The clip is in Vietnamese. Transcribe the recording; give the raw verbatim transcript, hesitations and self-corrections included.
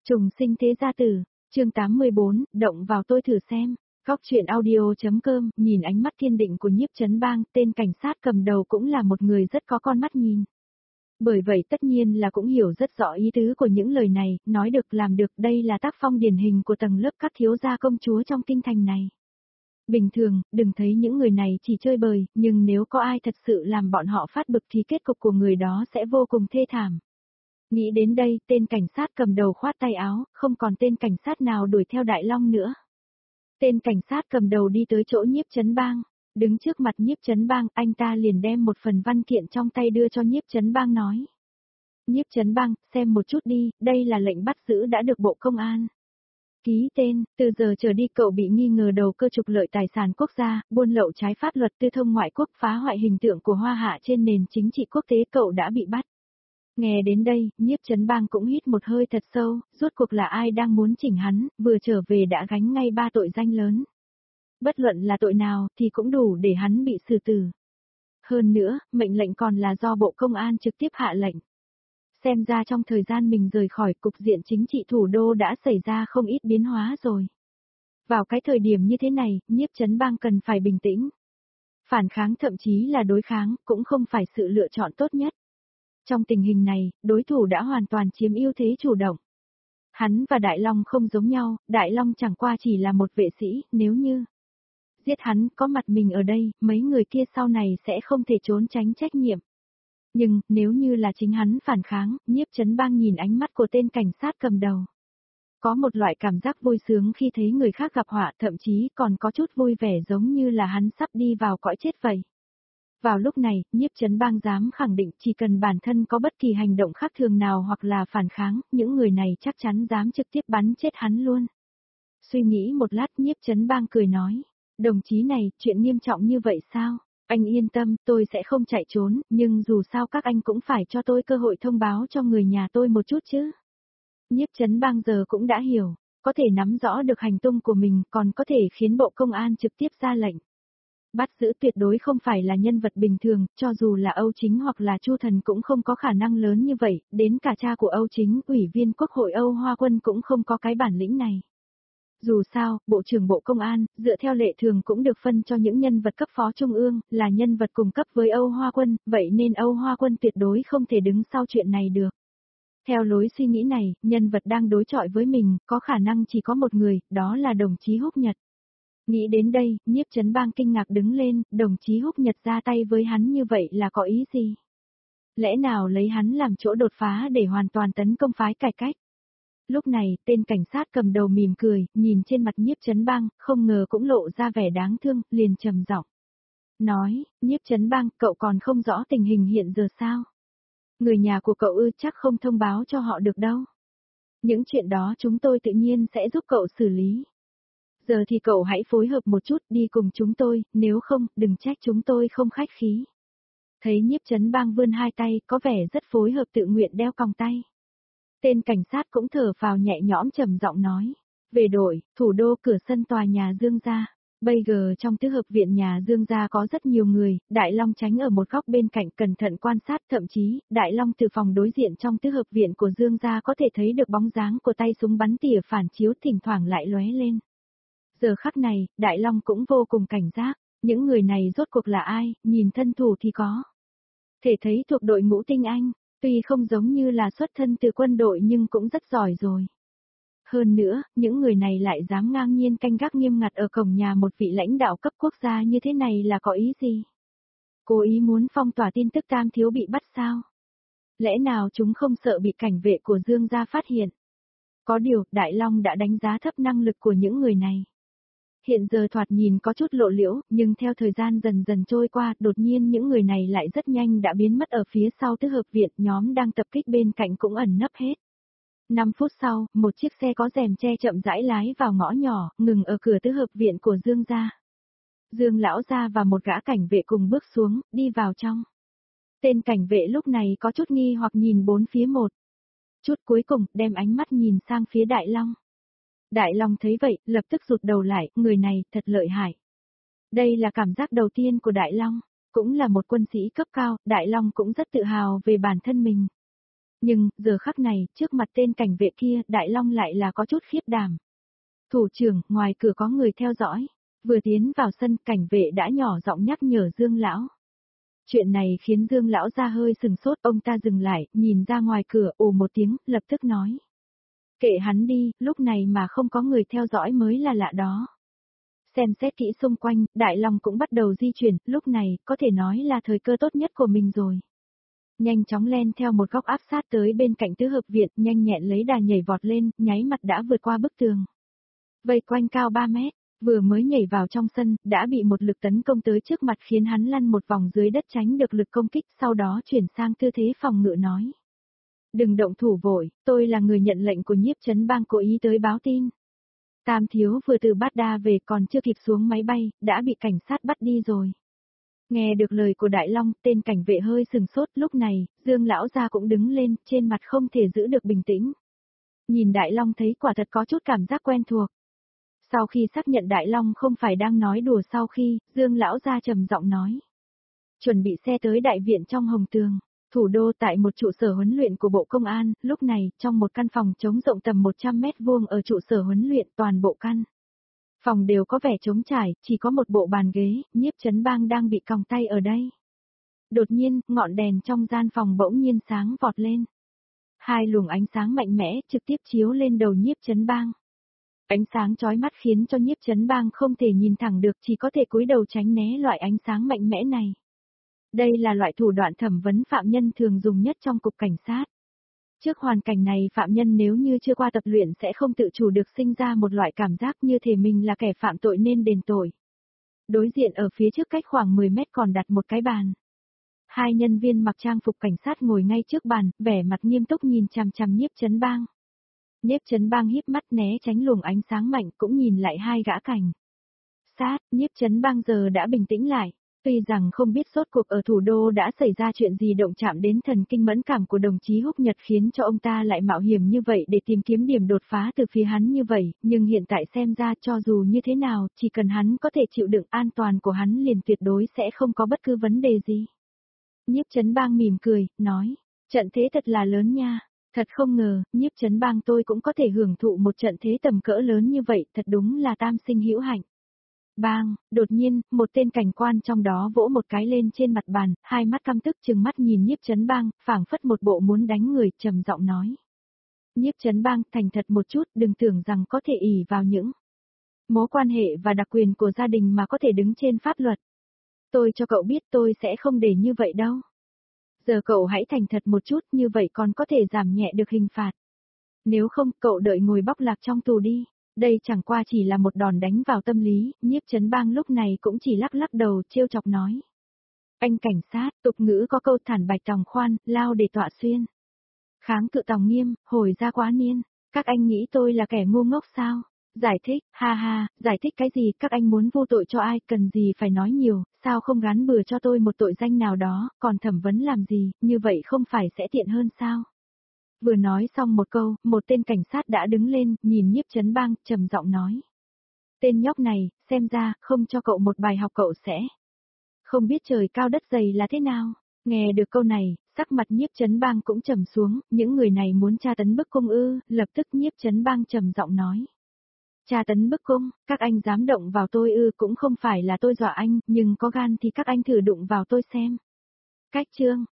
Trùng sinh thế gia tử, chương tám mươi bốn, động vào tôi thử xem. Góc truyện audio.com, nhìn ánh mắt kiên định của Nhiếp Chấn Bang, tên cảnh sát cầm đầu cũng là một người rất có con mắt nhìn. Bởi vậy tất nhiên là cũng hiểu rất rõ ý tứ của những lời này, nói được làm được, đây là tác phong điển hình của tầng lớp các thiếu gia công chúa trong kinh thành này. Bình thường, đừng thấy những người này chỉ chơi bời, nhưng nếu có ai thật sự làm bọn họ phát bực thì kết cục của người đó sẽ vô cùng thê thảm. Nghĩ đến đây, tên cảnh sát cầm đầu khoát tay áo, không còn tên cảnh sát nào đuổi theo Đại Long nữa. Tên cảnh sát cầm đầu đi tới chỗ Nhiếp Chấn Bang, đứng trước mặt Nhiếp Chấn Bang, anh ta liền đem một phần văn kiện trong tay đưa cho Nhiếp Chấn Bang nói. Nhiếp Chấn Bang, xem một chút đi, đây là lệnh bắt giữ đã được Bộ Công an ký tên, từ giờ trở đi cậu bị nghi ngờ đầu cơ trục lợi tài sản quốc gia, buôn lậu trái pháp luật, tư thông ngoại quốc, phá hoại hình tượng của Hoa Hạ trên nền chính trị quốc tế, cậu đã bị bắt. Nghe đến đây, Nhiếp Chấn Bang cũng hít một hơi thật sâu, rốt cuộc là ai đang muốn chỉnh hắn, vừa trở về đã gánh ngay ba tội danh lớn. Bất luận là tội nào thì cũng đủ để hắn bị xử tử. Hơn nữa, mệnh lệnh còn là do Bộ Công an trực tiếp hạ lệnh. Xem ra trong thời gian mình rời khỏi cục diện chính trị thủ đô đã xảy ra không ít biến hóa rồi. Vào cái thời điểm như thế này, Nhiếp Chấn Bang cần phải bình tĩnh. Phản kháng thậm chí là đối kháng cũng không phải sự lựa chọn tốt nhất. Trong tình hình này, đối thủ đã hoàn toàn chiếm ưu thế chủ động. Hắn và Đại Long không giống nhau, Đại Long chẳng qua chỉ là một vệ sĩ, nếu như giết hắn, có mặt mình ở đây, mấy người kia sau này sẽ không thể trốn tránh trách nhiệm. Nhưng, nếu như là chính hắn phản kháng, Nhiếp Chấn Bang nhìn ánh mắt của tên cảnh sát cầm đầu. Có một loại cảm giác vui sướng khi thấy người khác gặp họa, thậm chí còn có chút vui vẻ giống như là hắn sắp đi vào cõi chết vậy. Vào lúc này, Nhiếp Chấn Bang dám khẳng định chỉ cần bản thân có bất kỳ hành động khác thường nào hoặc là phản kháng, những người này chắc chắn dám trực tiếp bắn chết hắn luôn. Suy nghĩ một lát, Nhiếp Chấn Bang cười nói, đồng chí này, chuyện nghiêm trọng như vậy sao? Anh yên tâm, tôi sẽ không chạy trốn, nhưng dù sao các anh cũng phải cho tôi cơ hội thông báo cho người nhà tôi một chút chứ. Nhiếp Chấn Bang giờ cũng đã hiểu, có thể nắm rõ được hành tung của mình, còn có thể khiến Bộ Công an trực tiếp ra lệnh. Bắt giữ tuyệt đối không phải là nhân vật bình thường, cho dù là Âu Chính hoặc là Chu Thần cũng không có khả năng lớn như vậy, đến cả cha của Âu Chính, ủy viên Quốc hội Âu Hoa Quân cũng không có cái bản lĩnh này. Dù sao, Bộ trưởng Bộ Công an, dựa theo lệ thường cũng được phân cho những nhân vật cấp phó trung ương, là nhân vật cùng cấp với Âu Hoa Quân, vậy nên Âu Hoa Quân tuyệt đối không thể đứng sau chuyện này được. Theo lối suy nghĩ này, nhân vật đang đối chọi với mình, có khả năng chỉ có một người, đó là đồng chí Húc Nhật. Nghĩ đến đây, Nhiếp Chấn Bang kinh ngạc đứng lên, đồng chí Húc Nhật ra tay với hắn như vậy là có ý gì? Lẽ nào lấy hắn làm chỗ đột phá để hoàn toàn tấn công phái cải cách? Lúc này, tên cảnh sát cầm đầu mỉm cười, nhìn trên mặt Nhiếp Chấn Bang, không ngờ cũng lộ ra vẻ đáng thương, liền trầm giọng nói, Nhiếp Chấn Bang, cậu còn không rõ tình hình hiện giờ sao? Người nhà của cậu ư chắc không thông báo cho họ được đâu. Những chuyện đó chúng tôi tự nhiên sẽ giúp cậu xử lý. Giờ thì cậu hãy phối hợp một chút đi cùng chúng tôi, nếu không, đừng trách chúng tôi không khách khí. Thấy Nhiếp Chấn Bang vươn hai tay, có vẻ rất phối hợp tự nguyện đeo còng tay. Tên cảnh sát cũng thở phào nhẹ nhõm trầm giọng nói. Về đội, thủ đô cửa sân tòa nhà Dương gia. Bây giờ trong tứ hợp viện nhà Dương gia có rất nhiều người, Đại Long tránh ở một góc bên cạnh cẩn thận quan sát, thậm chí, Đại Long từ phòng đối diện trong tứ hợp viện của Dương gia có thể thấy được bóng dáng của tay súng bắn tỉa phản chiếu thỉnh thoảng lại lóe lên. Giờ khắc này, Đại Long cũng vô cùng cảnh giác, những người này rốt cuộc là ai, nhìn thân thủ thì có thể thấy thuộc đội ngũ tinh anh, tuy không giống như là xuất thân từ quân đội nhưng cũng rất giỏi rồi. Hơn nữa, những người này lại dám ngang nhiên canh gác nghiêm ngặt ở cổng nhà một vị lãnh đạo cấp quốc gia như thế này là có ý gì? Cố ý muốn phong tỏa tin tức Tam thiếu bị bắt sao? Lẽ nào chúng không sợ bị cảnh vệ của Dương gia phát hiện? Có điều, Đại Long đã đánh giá thấp năng lực của những người này. Hiện giờ thoạt nhìn có chút lộ liễu, nhưng theo thời gian dần dần trôi qua, đột nhiên những người này lại rất nhanh đã biến mất ở phía sau tứ hợp viện, nhóm đang tập kích bên cạnh cũng ẩn nấp hết. năm phút sau, một chiếc xe có rèm che chậm rãi lái vào ngõ nhỏ, ngừng ở cửa tứ hợp viện của Dương gia. Dương lão gia và một gã cảnh vệ cùng bước xuống, đi vào trong. Tên cảnh vệ lúc này có chút nghi hoặc nhìn bốn phía một chút, cuối cùng đem ánh mắt nhìn sang phía Đại Long. Đại Long thấy vậy, lập tức rụt đầu lại, người này thật lợi hại. Đây là cảm giác đầu tiên của Đại Long, cũng là một quân sĩ cấp cao, Đại Long cũng rất tự hào về bản thân mình. Nhưng, giờ khắc này, trước mặt tên cảnh vệ kia, Đại Long lại là có chút khiếp đảm. Thủ trưởng, ngoài cửa có người theo dõi. Vừa tiến vào sân, cảnh vệ đã nhỏ giọng nhắc nhở Dương lão. Chuyện này khiến Dương lão ra hơi sừng sốt, ông ta dừng lại, nhìn ra ngoài cửa, ồ một tiếng, lập tức nói. Kệ hắn đi, lúc này mà không có người theo dõi mới là lạ đó. Xem xét kỹ xung quanh, Đại Long cũng bắt đầu di chuyển, lúc này, có thể nói là thời cơ tốt nhất của mình rồi. Nhanh chóng len theo một góc áp sát tới bên cạnh tứ hợp viện, nhanh nhẹn lấy đà nhảy vọt lên, nháy mặt đã vượt qua bức tường. Vây quanh cao ba mét, vừa mới nhảy vào trong sân, đã bị một lực tấn công tới trước mặt khiến hắn lăn một vòng dưới đất tránh được lực công kích, sau đó chuyển sang tư thế phòng ngự nói. Đừng động thủ vội, tôi là người nhận lệnh của Nhiếp Trấn Bang cố ý tới báo tin. Tam thiếu vừa từ Bát Đa về còn chưa kịp xuống máy bay, đã bị cảnh sát bắt đi rồi. Nghe được lời của Đại Long, tên cảnh vệ hơi sừng sốt, lúc này, Dương lão gia cũng đứng lên, trên mặt không thể giữ được bình tĩnh. Nhìn Đại Long thấy quả thật có chút cảm giác quen thuộc. Sau khi xác nhận Đại Long không phải đang nói đùa sau khi, Dương lão gia trầm giọng nói. Chuẩn bị xe tới đại viện trong Hồng Tường, thủ đô tại một trụ sở huấn luyện của Bộ Công an, lúc này, trong một căn phòng trống rộng tầm một trăm mét vuông ở trụ sở huấn luyện toàn bộ căn. Phòng đều có vẻ trống trải, chỉ có một bộ bàn ghế, Nhiếp Trấn Bang đang bị còng tay ở đây. Đột nhiên, ngọn đèn trong gian phòng bỗng nhiên sáng vọt lên. Hai luồng ánh sáng mạnh mẽ trực tiếp chiếu lên đầu Nhiếp Trấn Bang. Ánh sáng chói mắt khiến cho Nhiếp Trấn Bang không thể nhìn thẳng được, chỉ có thể cúi đầu tránh né loại ánh sáng mạnh mẽ này. Đây là loại thủ đoạn thẩm vấn phạm nhân thường dùng nhất trong cục cảnh sát. Trước hoàn cảnh này phạm nhân nếu như chưa qua tập luyện sẽ không tự chủ được sinh ra một loại cảm giác như thể mình là kẻ phạm tội nên đền tội. Đối diện ở phía trước cách khoảng mười mét còn đặt một cái bàn. Hai nhân viên mặc trang phục cảnh sát ngồi ngay trước bàn, vẻ mặt nghiêm túc nhìn chằm chằm Nhiếp Trấn Bang. Nhiếp Trấn Bang híp mắt né tránh luồng ánh sáng mạnh cũng nhìn lại hai gã cảnh sát, Nhiếp Trấn Bang giờ đã bình tĩnh lại. Tuy rằng không biết sốt cuộc ở thủ đô đã xảy ra chuyện gì động chạm đến thần kinh mẫn cảm của đồng chí Húc Nhật khiến cho ông ta lại mạo hiểm như vậy để tìm kiếm điểm đột phá từ phía hắn như vậy, nhưng hiện tại xem ra cho dù như thế nào, chỉ cần hắn có thể chịu đựng an toàn của hắn liền tuyệt đối sẽ không có bất cứ vấn đề gì. Nhiếp Trấn Bang mỉm cười, nói, trận thế thật là lớn nha, thật không ngờ, Nhiếp Trấn Bang tôi cũng có thể hưởng thụ một trận thế tầm cỡ lớn như vậy, thật đúng là tam sinh hữu hạnh. Bang, đột nhiên, một tên cảnh quan trong đó vỗ một cái lên trên mặt bàn, hai mắt căm tức trừng mắt nhìn Nhiếp Trấn Bang, phảng phất một bộ muốn đánh người, trầm giọng nói. Nhiếp Trấn Bang, thành thật một chút, đừng tưởng rằng có thể ỷ vào những mối quan hệ và đặc quyền của gia đình mà có thể đứng trên pháp luật. Tôi cho cậu biết tôi sẽ không để như vậy đâu. Giờ cậu hãy thành thật một chút, như vậy còn có thể giảm nhẹ được hình phạt. Nếu không, cậu đợi ngồi bóc lạc trong tù đi. Đây chẳng qua chỉ là một đòn đánh vào tâm lý, Nhiếp Trấn Bang lúc này cũng chỉ lắc lắc đầu trêu chọc nói. Anh cảnh sát, tục ngữ có câu thản bạch tòng khoan, lao để tọa xuyên. Kháng cự tòng nghiêm, hồi ra quá niên, các anh nghĩ tôi là kẻ ngu ngốc sao? Giải thích, ha ha, giải thích cái gì, các anh muốn vô tội cho ai, cần gì phải nói nhiều, sao không gán bừa cho tôi một tội danh nào đó, còn thẩm vấn làm gì, như vậy không phải sẽ tiện hơn sao? Vừa nói xong một câu, một tên cảnh sát đã đứng lên, nhìn Nhiếp Trấn Bang, trầm giọng nói. Tên nhóc này, xem ra, không cho cậu một bài học cậu sẽ không biết trời cao đất dày là thế nào. Nghe được câu này, sắc mặt Nhiếp Trấn Bang cũng trầm xuống, những người này muốn tra tấn bức cung ư, lập tức Nhiếp Trấn Bang trầm giọng nói. Tra tấn bức cung, các anh dám động vào tôi ư, cũng không phải là tôi dọa anh, nhưng có gan thì các anh thử đụng vào tôi xem. Cách chương,